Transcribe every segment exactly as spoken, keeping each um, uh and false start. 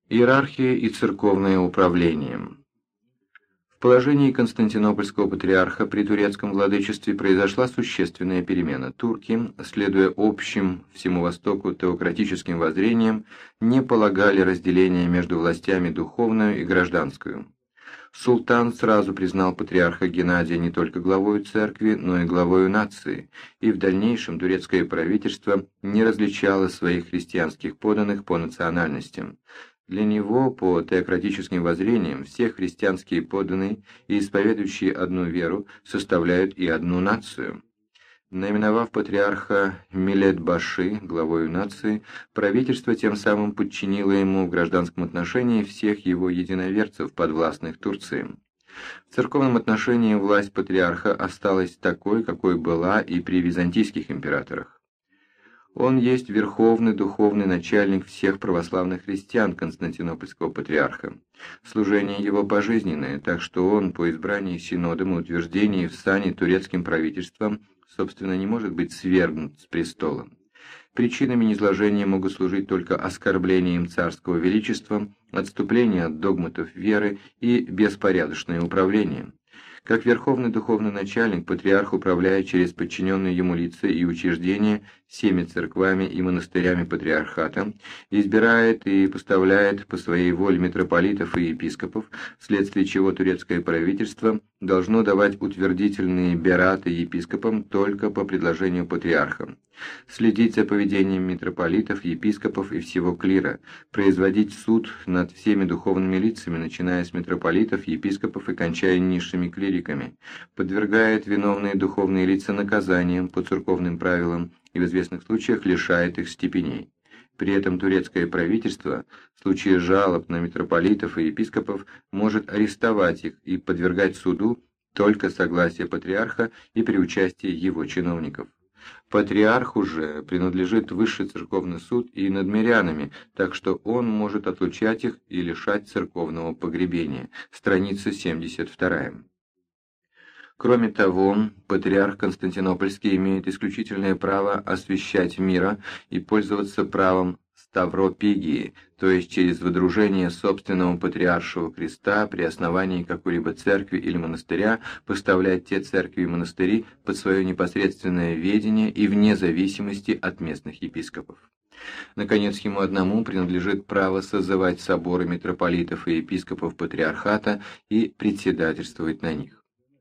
Иерархия и церковное управление. В положении константинопольского патриарха при турецком владычестве произошла существенная перемена. Турки, следуя общим всему Востоку теократическим воззрениям, не полагали разделения между властями духовную и гражданскую. Султан сразу признал патриарха Геннадия не только главою церкви, но и главою нации, и в дальнейшем турецкое правительство не различало своих христианских подданных по национальностям. Для него, по теократическим воззрениям, все христианские подданные и исповедующие одну веру составляют и одну нацию. Наименовав патриарха Милет-Баши главою нации, правительство тем самым подчинило ему в гражданском отношении всех его единоверцев, подвластных Турции. В церковном отношении власть патриарха осталась такой, какой была и при византийских императорах. Он есть верховный духовный начальник всех православных христиан Константинопольского патриарха. Служение его пожизненное, так что он по избрании синодом и утверждении в сане турецким правительством, собственно, не может быть свергнут с престола. Причинами низложения могут служить только оскорбление им царского величества, отступление от догматов веры и беспорядочное управление. Как верховный духовный начальник, патриарх управляет через подчиненные ему лица и учреждения всеми церквами и монастырями патриархата, избирает и поставляет по своей воле митрополитов и епископов, вследствие чего турецкое правительство должно давать утвердительные бераты епископам только по предложению патриарха, следить за поведением митрополитов, епископов и всего клира, производить суд над всеми духовными лицами, начиная с митрополитов, епископов и кончая низшими клириками, подвергает виновные духовные лица наказаниям по церковным правилам и в известных случаях лишает их степеней. При этом турецкое правительство в случае жалоб на митрополитов и епископов может арестовать их и подвергать суду только согласие патриарха и при участии его чиновников. Патриарху же принадлежит высший церковный суд и над мирянами, так что он может отлучать их и лишать церковного погребения. Страница семьдесят вторая. Кроме того, патриарх Константинопольский имеет исключительное право освящать мира и пользоваться правом ставропигии, то есть через водружение собственного патриаршего креста при основании какой-либо церкви или монастыря поставлять те церкви и монастыри под свое непосредственное ведение и вне зависимости от местных епископов. Наконец, ему одному принадлежит право созывать соборы митрополитов и епископов патриархата и председательствовать на них.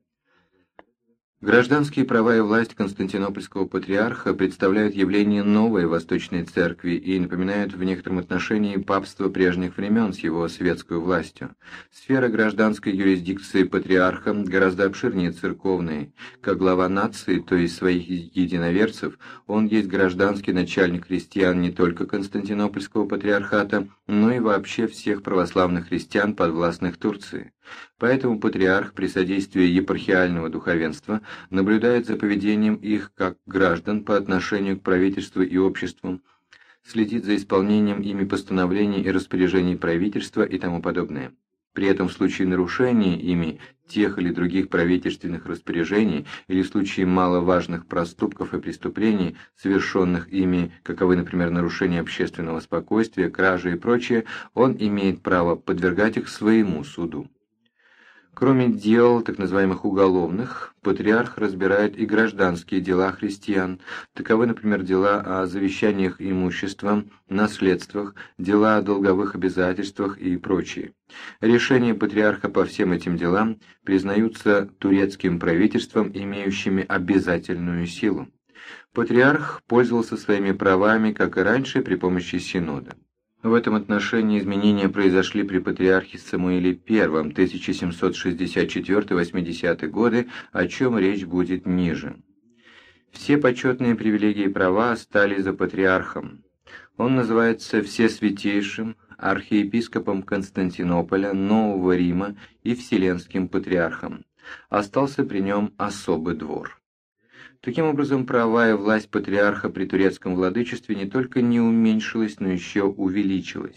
Гражданские права и власть константинопольского патриарха представляют явление новой Восточной Церкви и напоминают в некотором отношении папство прежних времен с его светской властью. Сфера гражданской юрисдикции патриарха гораздо обширнее церковной. Как глава нации, то есть своих единоверцев, он есть гражданский начальник христиан не только Константинопольского патриархата, но и вообще всех православных христиан, подвластных Турции. Поэтому патриарх при содействии епархиального духовенства наблюдает за поведением их как граждан по отношению к правительству и обществу, следит за исполнением ими постановлений и распоряжений правительства и тому подобное. При этом в случае нарушения ими тех или других правительственных распоряжений или в случае маловажных проступков и преступлений, совершенных ими, каковы, например, нарушение общественного спокойствия, кражи и прочее, он имеет право подвергать их своему суду. Кроме дел, так называемых уголовных, патриарх разбирает и гражданские дела христиан. Таковы, например, дела о завещаниях имущества, наследствах, дела о долговых обязательствах и прочие. Решения патриарха по всем этим делам признаются турецким правительством, имеющими обязательную силу. Патриарх пользовался своими правами, как и раньше, при помощи синода. В этом отношении изменения произошли при патриархе Самуиле Первом тысяча семьсот шестьдесят четвёртый — восьмидесятые годы, о чем речь будет ниже. Все почетные привилегии и права остались за патриархом. Он называется Всесвятейшим архиепископом Константинополя, Нового Рима и Вселенским патриархом. Остался при нем особый двор. Таким образом, права и власть патриарха при турецком владычестве не только не уменьшилась, но еще увеличилась.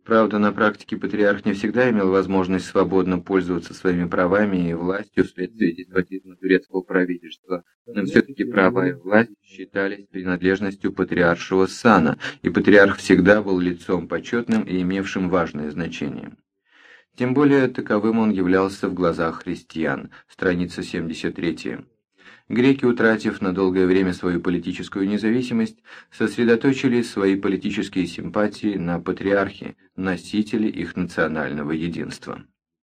Правда, на практике патриарх не всегда имел возможность свободно пользоваться своими правами и властью вследствие деспотизма турецкого правительства, но все-таки права и власть считались принадлежностью патриаршего сана, и патриарх всегда был лицом почетным и имевшим важное значение. Тем более таковым он являлся в глазах христиан. Страница семьдесят три. Греки, утратив на долгое время свою политическую независимость, сосредоточили свои политические симпатии на патриархе, носителе их национального единства.